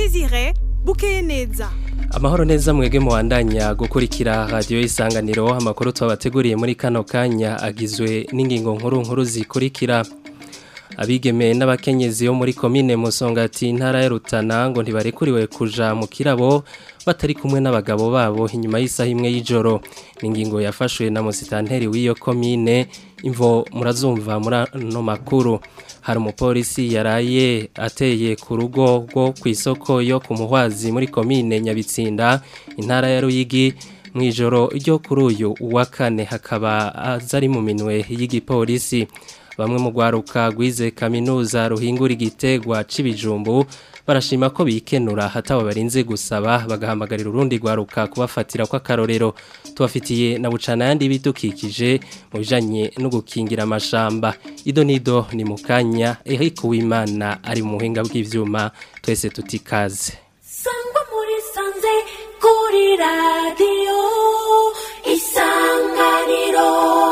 Desire Bukeyeneza. Amahoro neza mwege muwandanya gukurikira radio Isanganiro, amakuru twabateguriye muri kano kanya agizwe n'ingingo nkuru zikurikira. Abigeme n'abakenyezi yo muri komine Musongati intara ya Rutana ngo ntibarekuriwe kuja mu kirabo batari kumwe n'abagabo babo inyuma y'isaha imwe y'ijoro. N'ingingo yafashwe na musitanteri w'iyo komine, imvo murazumva muri no makuru. Hari umupolisi yaraye ateye ku rugo rwo kw'isoko yo ku Muhwazi muri komine Nyabitsinda intara ya Ruyigi mwijoro ryo kuri uyu wa kane, hakaba azari mu minwe y'igipolisi. Bamwe mu gwaruka gwize kaminuza ruhingura igitegwa c'ibijumbu barashima ko bikenura hatawe barinze gusaba, bagahamagarira urundi gwaruka kubafatira kwa karorero. Tubafitiye na bucana yandi bidukikije mu bijanye no gukingira amashamba. Ido nido ni mukanya, Eric Uwimana ari mu buhinga bw'ivyuma, twese tutikaze. Sangwa muri sanze kuri radio Isanganiro.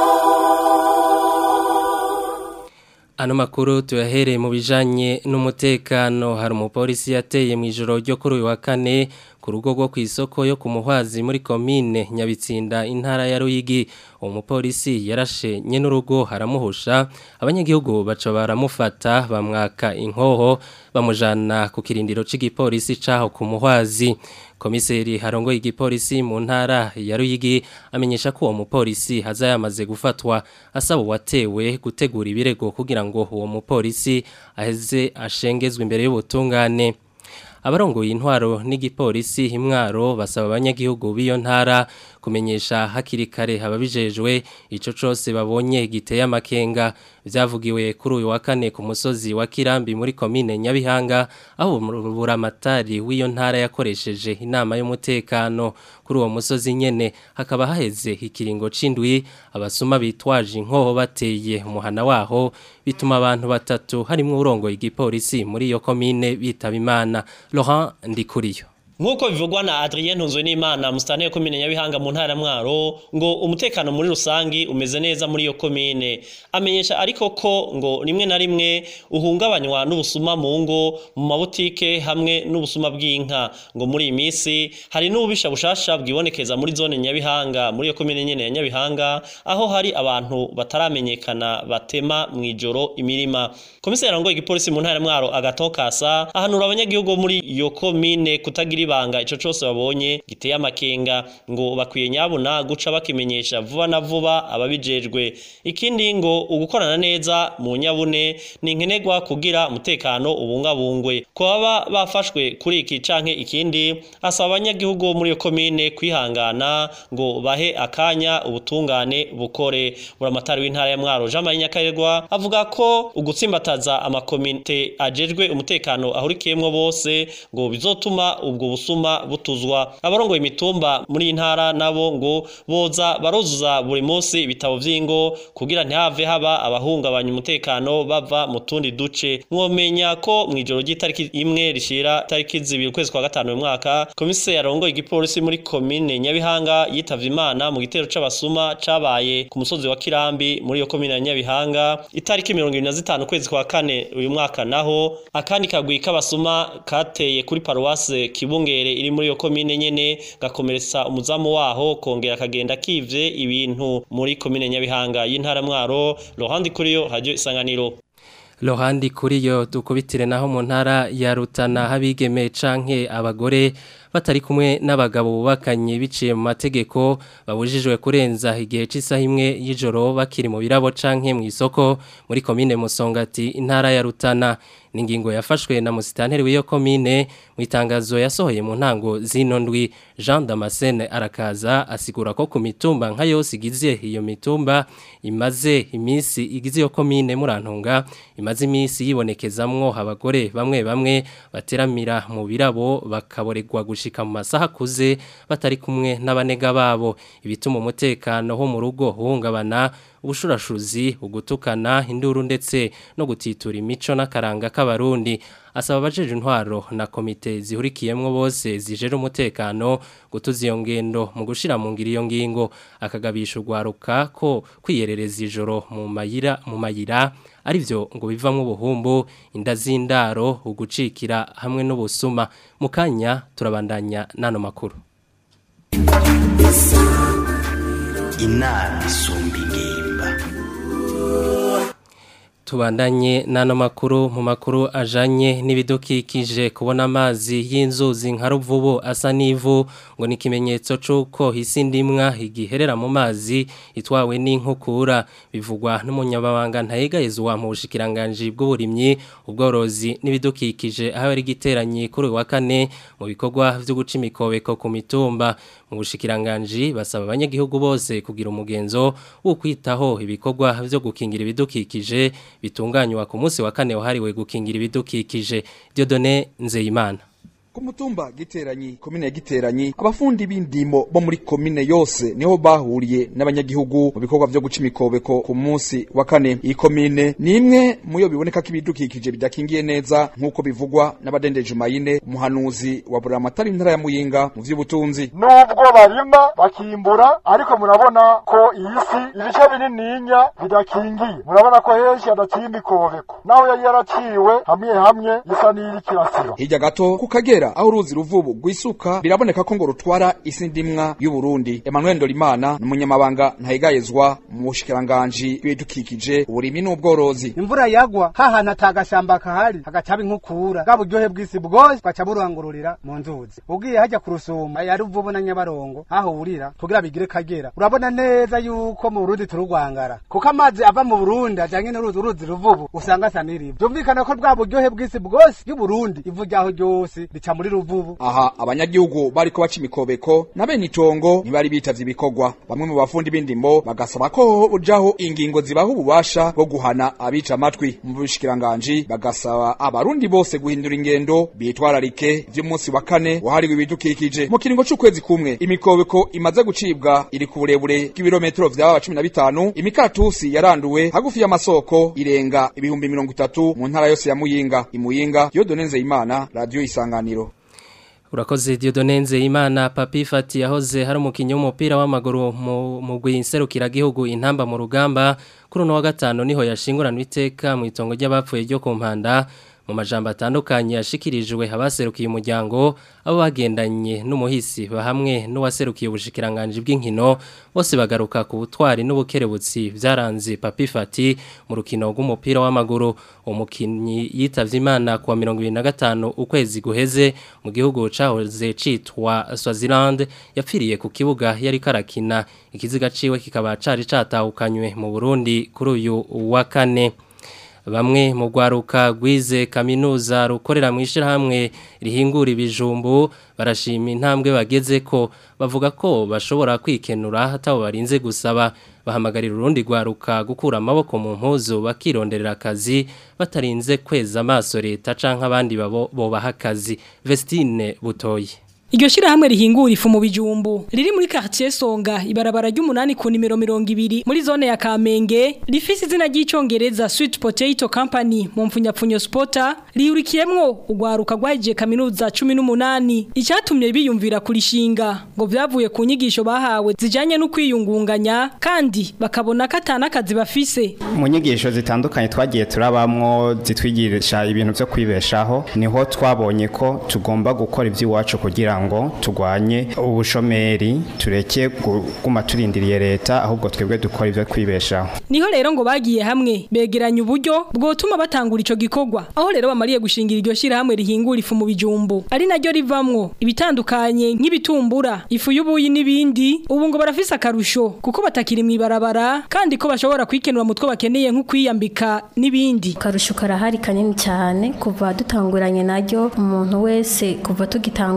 Ano makuru tuyahereye mu bijanye n'umutekano. Hari umupolisi yateye mu ijoro ryo kuri uyu wa kane ku rugo rwo kw'isoko yo ku Muhwazi muri komine Nyabitsinda intara ya Ruyigi. Umupolisi yarashe nyene urugo haramuhusha, abanyagihugu baca baramufata bamwaka inkoho bamujana ku kirindiro c'igipolisi caho ku Muhwazi. Komiseri harongoye igipolisi mu ntara ya Ruyigi amenyesha ko uwo mupolisi haza yamaze gufatwa, asaba watewe gutegura ibirego kugira ngo uwo mupolisi aheze ashengezwe imbere y'ubutungane. Abarongoye intwaro n'igipolisi Imwaro basaba abanyagihugu b'iyo ntara kumenyesha hakiri kare ababijejwe ico cose babonye giteye amakenga. Vyavugiwe kuri uyu wa kane ku musozi wa Kirambi muri komine Nyabihanga, aho buramatari w'iyo ntara yakoresheje inama y'umutekano. Kuri uwo musozi nyene hakaba haheze ikiringo c'indwi abasuma bitwaje inkoho bateye umuhana waho, bituma abantu batatu harimwo urongoye igipolisi muri iyo komine bitaba Imana. Laurent Ndikuriyo. Nkuko bivugwa na Adrien Ntunzwenimana musitanteri komine Nyabihanga mu ntara Mwaro, ngo umutekano muri rusangi umeze neza muri iyo komine. Amenyesha ariko ko ngo rimwe na rimwe uhungabanywa n'ubusuma mu ngo, mu mabutike hamwe n'ubusuma bw'inka. Ngo muri iyi misi hari n'ububisha bushasha bwibonekeza muri zone Nyabihanga muri iyo komine nyene ya Nyabihanga, aho hari abantu bataramenyekana batema mwijoro imirima. Komiseri arongoye igipolisi mu ntara Mwaro Agatokasa ahanura abanyagihugu muri iyo komine kutagira ibanga ico cose babonye giteye amakenga, ngo bakwiye nyabuna guca bakimenyesha vuba na vuba ababijejwe. Ikindi ngo ugukorana neza mu nyabune ni nkenegwa kugira umutekano ubungabungwe. Ko baba bafashwe kuri iki canke ikindi, asaba abanyagihugu muri iyo komine kwihangana ngo bahe akanya ubutungane bukore. Buramatari w'intara ya Mwaro Jean-Marie Nyakaregwa avuga ko ugutsimbataza amakomite ajejwe umutekano ahurikiyemwo bose ngo bizotuma ubwo busuma butuzwa. Abarongoye imitumba muri intara nabo ngo boza baruzuza buri munsi ibitabo vy'ingo kugira ntihave haba abahungabanya umutekano bava mu tundi duce. Mwomenya ko mwijoro ry'itariki imwe rishira tariki 2 ukwezi kwa gatanu mu mwaka, komiseri arongoye igipolisi muri komine Nyabihanga yitavye Imana mu gitero c'abasuma cabaye ku musozi wa Kirambi muri iyo komine ya Nyabihanga itariki 25 ukwezi kwa kane uyu mwaka. Naho akandi kagwi k'abasuma kateye kuri paruwase Kibungere iri muri iyo komine nyene gakomeretsa umuzamu waho, kongera kagenda kivye ibintu muri komine Nyabihanga y'intara Mwaro. Laurent Kuriyo, Radio Isanganiro. Laurent Kuriyo. Dukubitire naho mu ntara ya Rutana habigeme canke abagore batari kumwe n'abagabo bubakanye biciye mu mategeko babujijwe kurenza igihe c'isaha imwe y'ijoro bakiri mu birabo canke mu isoko muri komine Musongati intara ya Rutana. N'ingingo yafashwe na musitanteri w'iyo komine mu itangazo yasohoye mu ntango zino ndwi. Jean Damascene arakaza asigura ko ku mitumba nka yose igize iyo mitumba imaze imisi igize iyo komine Murantunga imaze imisi yibonekezamwo abagore bamwe bamwe bateramira mu birabo bakaboregwa gushika mu masaha kuze batari kumwe n'abanega babo, ibituma umutekano ho mu rugo uhungabana, ubushurashuzi, ugutukana, induru ndetse no gutitura imico n'akaranga k'abarundi. asaba abajeje intwaro na komite zihurikiyemwo bose zijera umutekano gutuza iyo ngendo mu gushira mu ngiro iyo ngingo akagabisha urwaruka ko kwiyerereza ijoro mu mayira arivyo ngo bivamwo ubuhumbu inda z'indaro ugucikira hamwe n'ubusuma mu kanya turabandanya nano makuru inama isumba ingimba. Tubandanye nano makuru mu makuru ajanye n'ibidukikije kubona amazi y'inzuzi nka Ruvubu asa n'ivu ngo ni kimenyetso cuko isi ndimwa igiherera mu mazi itwawe n'inkukura bivugwa n'umunyababanga ntayegayezwa mu bushikiranganje bw'uburimyi ubworozi n'ibidukikije aho ari giteranye kuri wa kane mu bikorwa byo guca imikobeko ku mitumba mu bushikiranganje basaba abanyagihugu bose kugira umugenzo wo kwitaho ibikorwa byo gukingira ibidukikije bitunganywa ku munsi wa kane wahariwe gukingira ibidukikije Dieudonné Nzeyimana ku mutumba giteranyi komine giteranyi abafundi b'indimo bo muri komine yose niho bahuriye n'abanyagihugu mu bikorwa byo guca imikobeko ku munsi wa kane iyi komine ni imwe muyo biboneka ko ibidukikije bidakingiye neza nk'uko bivugwa n'abadendeje Mayine umuhanuzi wa Buramatari intara ya Muyinga mu vy'ubutunzi nubwo barima bakimbura ariko murabona ko iyi si ibice binininya bidakingiye murabona ko henshi hadaciye imikobeko naho yari yaraciwe hamwe isa n'iri kirasiro hirya gato ku Kagera aho uruzi Ruvubu gwisuka biraboneka ko ngo rutwara isi ndimwa y'u Burundi Emmanuel Ndorimana n'umunyamabanga ntayegayezwa mu bushikiranganje bw'ibidukikije uburimyi n'ubworozi imvura yagwa hahana atagashamba kahari hagacaba inkukura gaburyohe bw'isi bwose baca burangururira mu nzuzi ugiye hajya ku Rusuma ya Ruvubu na Nyabarongo aho urira kugira bigire Kagera urabona neza yuko mu Burundi turugwangara kuko amazi ava mu Burundi ajanye n'uruzi Ruvubu usanga saniriba byumvikana ko bwa buryohe bw'isi bwose y'u Burundi ivujyaho ryose muri Ruvubu aha abanyagihugu bariko baca imikobeko na bene itongo ntibari bitavye ibikorwa bamwe mu bafundi b'indimo bagasaba ko ujaho ingingo zibaho ububasha bwo guhana abica amatwi mu bushikiranganje bagasaba abarundi bose guhindura ingendo bitwararike vy'umunsi wa kane wahariwe ibidukikije mu kiringo c'ukwezi kumwe imikobeko imaze gucibwa iri ku burebure bw'ibirometero vyaba 15 imikaratusi yaranduwe hagufi y'amasoko irenga ibihumbi 30 mu ntara yose ya Muyinga imuyinga Dieudonné Nzeyimana radio Isanganiro. Urakoze Dieudonné Nzeyimana Papi Fati yahoze hari umukinyi w'umupira w'amaguru mu gwinserukira gihugu intamba mu rugamba kuri no wa gatano niho yashinguranwa iteka mu itongo ry'abapfuye ryo ku Mpanda mu majambo atandukanye yashikirijwe abaserukiye umuryango abo bagendanye n'umuhisi bahamwe n'uwaserukiye ubushikiranganje bw'inkino bose bagaruka ku butwari n'ubukerebutsi byaranze Papi Fati mu rukino rw'umupira w'amaguru umukinyi yitavye Imana ku 25 ukwezi guheze mu gihugu cahoze citwa Swaziland yapfiriye ku kibuga yari karakina ikiziga ciwe kikaba cari catahukanywe mu Burundi kuri uyu wa kane. Bamwe mu gwaruka gwize kaminuza rukorera mu ishirahamwe rihingura ibijumbu barashima intambwe bageze ko bavuga ko bashobora kwikenura hatabo barinze gusaba bahamagarira urundi gwaruka gukura amaboko mu mpuzu bakironderera akazi batarinze kweza amaso leta canke abandi bobaha akazi. Vestine Butoyi Iryo shirahamwe rihingura ifu mu bijumbu riri muri quartier Songa ibarabara ry'umunani ku nimero 20 muri zone ya Kamenge rifise izina ry'icongereza Sweet Potato Company mu mfunyapfunyo Spota riyurikiyemwo ugwaruka rwaje kaminuza 18 icyatumye biyumvira kurishinga ngo byavuye ku nyigisho bahawe zijanye no kwiyungunganya kandi bakabona katana kazi bafise mu nyigisho zitandukanye twagiye turabamwo zitwigirisha ibintu byo kwibeshaho niho twabonye ko tugomba gukora iby'iwacu kugira ngo tugwanye ubushomeri tureke guma turindiriye leta ahubwo twebwe dukora ivyo kwibeshaho niho rero ngo bagiye hamwe begeranya uburyo bwotuma batangura ico gikorwa aho rero bamariye gushingira iryo shira hamwe rihingura ifu mu bijumbu ari naryo rivamwo ibitandukanye nk'ibitumbura ifu y'ubuyi n'ibindi ubu ngo barafise akarusho kuko batakiri mwibarabara kandi ko bashobora kwikenura mutwe bakeneye nko kwiyambika n'ibindi karusho karahari kanini cyane kuva dutanguranye naryo umuntu wese kuva tugitanguye muri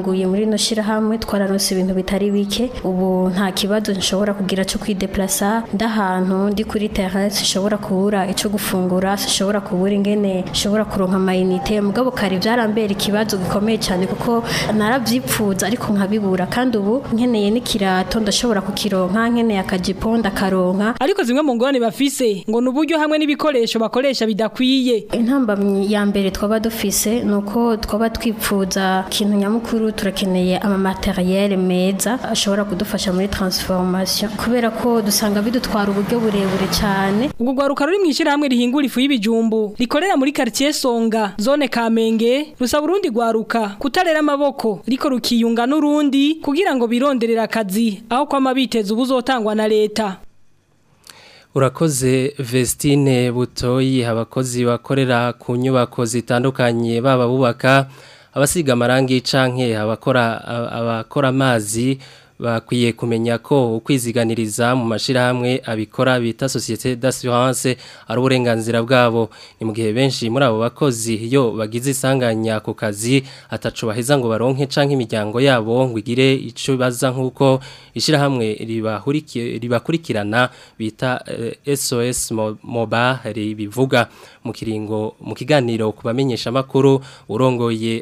rino shirahamwe twararonse ibintu bitari bike ubu nta kibazo nshobora kugira cyo kwideplasa ndahantu ndi kuri terrain nshobora kubura ico gufungura nshobora kubura ingene nshobora kuronka amayinite mugabo kare byarambera ikibazo gikomeye cyane kuko naravyipfuza ariko nkabibura kandi ubu nkeneye n'ikirato ndashobora kukironka nkeneye akajipo ndakaronka ariko zimwe mu ngorane bafise ngo nuburyo hamwe n'ibikoresho bakoresha bidakwiye intambamyi ya mbere twaba dufise nuko twaba twipfuza ikintu nyamukuru turakeneye ama materiel meza ashobora kudufasha muri transformation kubera ko dusanga bidutwara uburyo burebure cyane ubwo gwaruka ruri mwishira hamwe rihingura ifu y'ibijumbu rikorera muri quartier Songa zone Kamenge rusaba urundi gwaruka kutarera amaboko riko rukiyunga n'urundi kugira ngo bironderera akazi aho kwa mabiteza ubuzotangwa na leta. Urakoze Vestine Butoyi abakozi bakorera ku nyubako zitandukanye baba bubaka abasiga amarangi canke abakora amazi bakwiye kumenya ko ukwiziganiriza mu mashirahamwe abikora bita société d'assurance ari uburenganzira bwabo ni mu gihe benshi muri abo bakozi iyo bagize isanganya ku kazi ataco baheza ngo baronke canke imiryango yabo ngo igire ico baza nkuko ishirahamwe ribakurikirana bita SOS Moba ribivuga mu kiganiro kubamenyesha makuru urongoye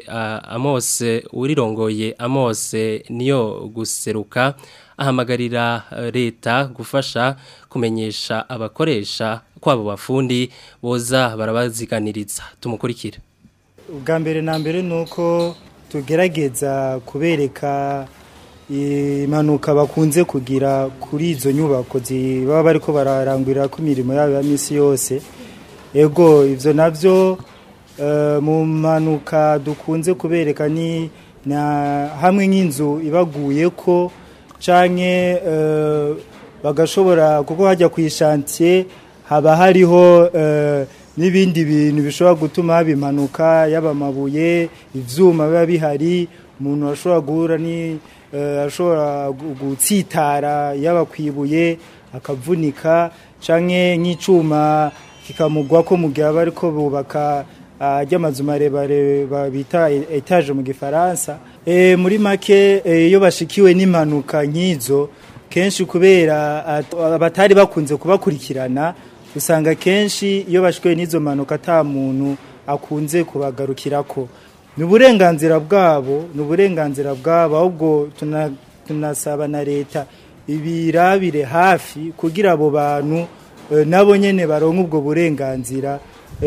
Amos niyo guseruka ahamagarira leta gufasha kumenyesha abakoresha kwabo bafundi boza barabaziganiriza tumukurikira. Ubwa mbere na mbere nuko tugerageza kubereka impanuka bakunze kugira kuri izo nyubako baba bariko bararangurira ku mirimo yabo ya misi yose. Ego ivyo navyo mu mpanuka dukunze kubereka ni na hamwe nk'inzu ibaguye ko canke bagashobora kuko hajya ku ishantier haba hariho n'ibindi bintu bishobora gutuma haba impanuka y'abamabuye ivyuma biba bihari umuntu ashobora guhura ni ashobora gutsitara yabakwibuye akavunika canke nk'icuma kikamugwa ko mu gihe bariko bubaka ajyamazu marebare babita etage mu gifaransa muri make iyo bashikiwe n'impanuka nk'izo kenshi kubera abatari bakunze kubakurikirana usanga kenshi iyo bashikiwe n'izo mpanuka ata muntu akunze kubagarukirako ni uburenganzira bwabo ahubwo tunasaba na leta ibirabire hafi kugira abo bantu nabo nyene baronka ubwo burenganzira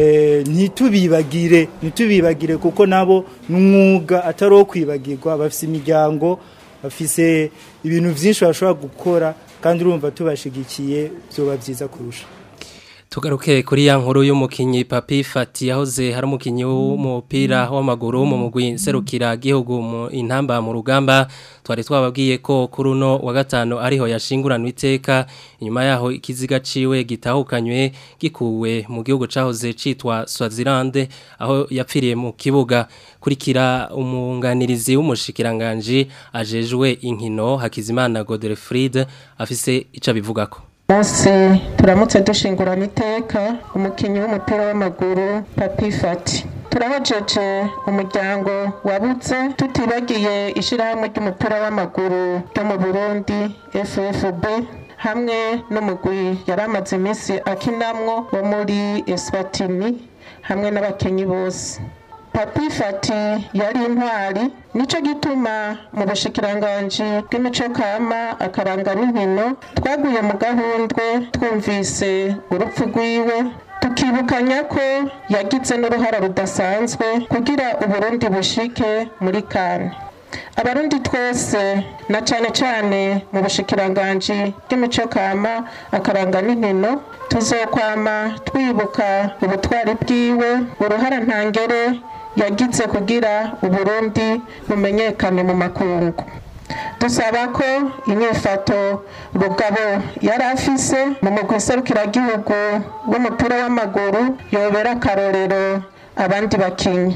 ntitubibagire kuko nabo n'umwuga atari wo kwibagirwa bafise imiryango bafise ibintu byinshi bashobora gukora kandi urumva tubashigikiye byoba byiza kurusha. Tugaruke kuri ya nkuru y'umukinyi Papi Fati yahoze hari umukinyi w'umupira w'amaguru mu mugwi serukira gihugu mu intamba mu rugamba twari twababwiye ko kuri uno wa gatano ariho yashinguranwe iteka inyuma yaho ikiziga ciwe gitahukanywe gikuwe mu gihugu cahoze citwa Swaziland aho yapfiriye mu kibuga kurikira umunganirizi w'umushikiranganje ajejwe inkino Hakizimana Godefried afise ica bivugako. Bose turamutse dushingurana iteka umukinyi w'umupira w'amaguru Papi Fati. Turahojeje umuryango wabuze tutibagiye ishirahamwe ry'umupira w'amaguru ryo mu Burundi FFB hamwe n'umugwi yaramaze iminsi akinamwo wo muri Eswatini hamwe n'abakinyi bose. Papi Fati yari intwari nico gituma mu bushikiranganje bw'imico kama akaranga n'inkino twaguye mu gahundwe twumvise urupfu rwiwe tukibukanya ko yagize n'uruhara rudasanzwe kugira Uburundi bushike muri CAN. Abarundi twese na cane mu bushikiranganje bw'imico kama akaranga n'inkino tuzokwama twibuka ubutwari bwiwe uruhara ntangere yagize kugira Uburundi bumenyekane mu makungu. Dusaba ko inyifato Rugabo yari afise mu mugwi serukiragihugu w'umupira w'amaguru yobera akarorero abandi bakinyi.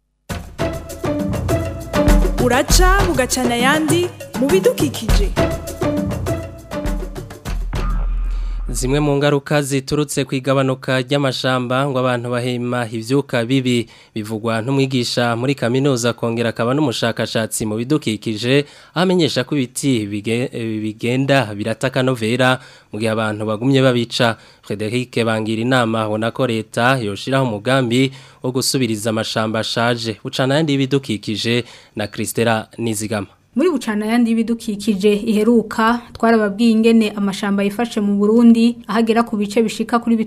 Uraca bugacana yandi mu bidukikije. Zimwe mu ngaruka ziturutse ku igabanuka ry'amashamba ngo abantu bahema ivyuka bibi bivugwa n'umwigisha muri kaminuza kongera akaba n'umushakashatsi mu bidukikije amenyesha ko ibiti bigenda birataka novera mu gihe abantu bagumye babica. Frederic bangira inama abona ko leta yoshiraho umugambi wo gusubiriza amashamba ashaje bucana yandi y'ibidukikije na Kristera Nizigama. Muri bucana yandi y'ibidukikije iheruka twarababwiye ingene amashamba yifashe mu Burundi ahagera ku bice bishika kuri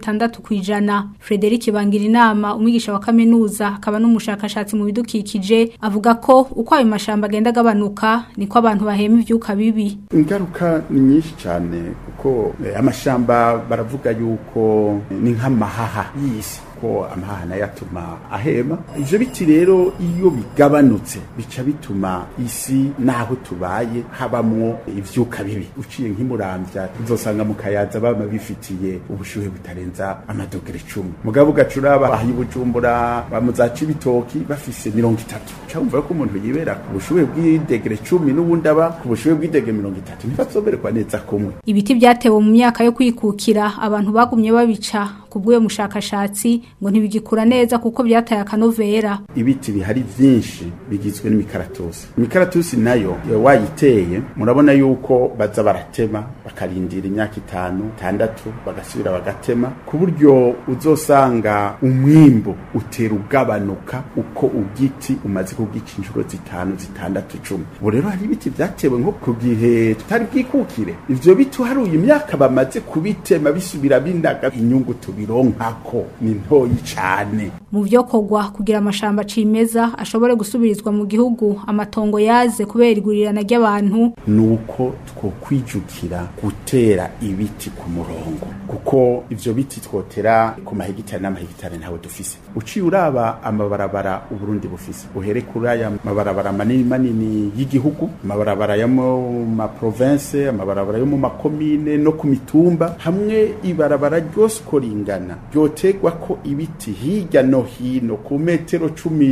6%. Frederic bangira inama umwigisha wa kaminuza akaba n'umushakashatsi mu bidukikije avuga ko uko ayo mashamba agenda gabanuka niko abantu bahema ivyuka bibi. Ingaruka ni nyinshi cyane kuko amashamba baravuga yuko ni nk'amahaha y'isi ko amahana yatuma ahema. Ivyo biti rero iyo bigabanutse bica bituma isi naho tubaye habamwo ivyuka bibi. Uciye nk'imuramvya uzosanga mu Kayaza bama bifitiye ubushuhe butarenza amadogere 10. Mugabo gacuraba ahi Bujumbura bamuzaca ibitoki bafise 30. Cyumva ko umuntu yibera ku bushuhe bw'idegere 10 n'ubundi aba ku bushuhe bw'idegere 30 ntibazoberwa neza kumwe. Ibiti byatewe mu myaka yo kwikukira abantu bagumye babica kubw'uyo mushakashatsi ngo ntibigikura neza kuko byataye akanovera. Ibiti bihari byinshi bigizwe n'imikaratusi. Imikaratusi nayo wayiteye murabona yuko baza baratema bakarindira imyaka 5, 6 bagasubira bagatema ku buryo uzosanga umwimbo utera ugabanuka uko ugiti umaze kugica inshuro 5, 6, 10. Ubu rero hari ibiti byatewe nko ku gihe tutari bwikukire. Ivyo bitu haruye imyaka bamaze kubitema bisubira bindaga inyungu bironkako ni ntoyi cyane. Mu byo kogwa kugira amashamba cimeza ashobore gusubirizwa mu gihugu amatongo yaze kubera igurirana ry'abantu nuko twokwijukira gutera ibiti ku murongo kuko ivyo biti twotera ku mahegitari n'amahegitari ntawe dufise. Uciye uraba amabarabara Uburundi bufise uhere kuri aya mabarabara manini y'igihugu, amabarabara yo mu ma province, amabarabara yo mu makomine no ku mitumba, hamwe ibarabara ryose koringa byotegwa ko ibiti hirya no hino ku metero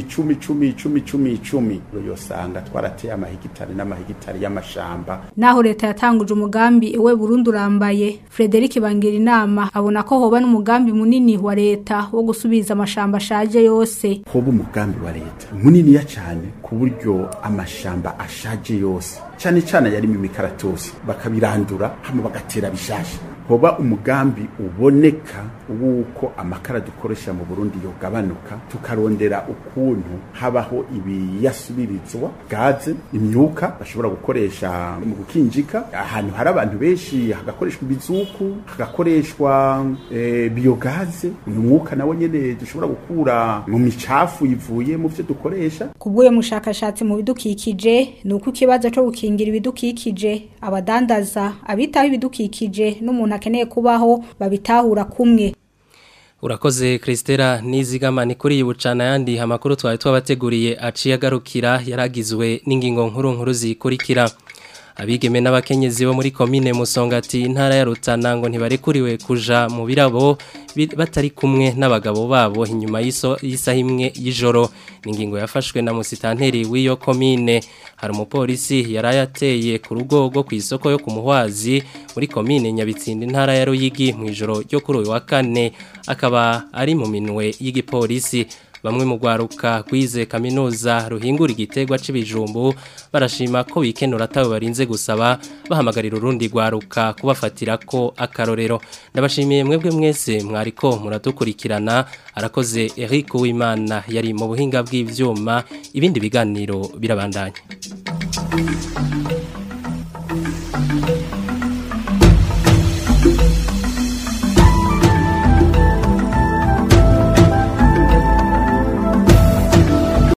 10 yosanga twarateye amahegitari n'amahegitari y'amashamba. Naho leta yatanguje umugambi ewe Burundi urambaye, Frederic bangira inama abona ko hoba n'umugambi munini wa leta wo gusubiza amashamba ashaje yose. Hoba umugambi wa leta munini ya cyane ku buryo amashamba ashaje yose cyane yari mu mikaratusi bakabirandura hamwe bagatera bishasha. Hoba umugambi uboneka wuko amakara dukoresha mu Burundi yogabanuka tukarondera ukuntu habaho ibiyasubirizwa gaze imyuka bashobora gukoresha mu gukinjika ahantu hari abantu benshi hagakoreshwa ibizuku hagakoreshwa biogaze umwuka nawo nyene dushobora gukura mu micafu ivuye mu byo dukoresha. Kubwo mushakashatsi mu bidukikije nuko ikibazo cyo gukingira ibidukikije abadandaza abitaho ibidukikije n'umuntu akeneye kubaho babitahura kumwe. Urakoze Kristera Nizigama ni kuri bucana yandi amakuru twari twabateguriye aciye agarukira yaragizwe n'ingingo nkuru zikurikira. Abigeme n'abakenyezi bo muri komine Musongati intara ya Rutana ngo ntibarekuriwe kuja mu birabo batari kumwe n'abagabo babo inyuma y'isaha imwe y'ijoro. Ningingo yafashwe na musitanteri w'iyo komine. Hari umupolisi yarayateye ku rugo rwo kw'isoko yo kumuhwazi muri komine Nyabitsinda intara ya Ruyigi mu ijoro ryo kuri uyu wa 4 akaba ari mu minwe y'igipolisi. Bamwe mu gwaruka kwize kaminuza ruhingura igitegwa c'ibijumbu barashima ko wikenura atawe barinze gusaba bahamagarira urundi gwaruka kubafatira ko akarorero. Ndabashimiye mwebwe mwese mwariko muradukurikirana. Arakoze Eric Uwimana yari mu buhinga bw'ivyuma ibindi biganiro birabandanya.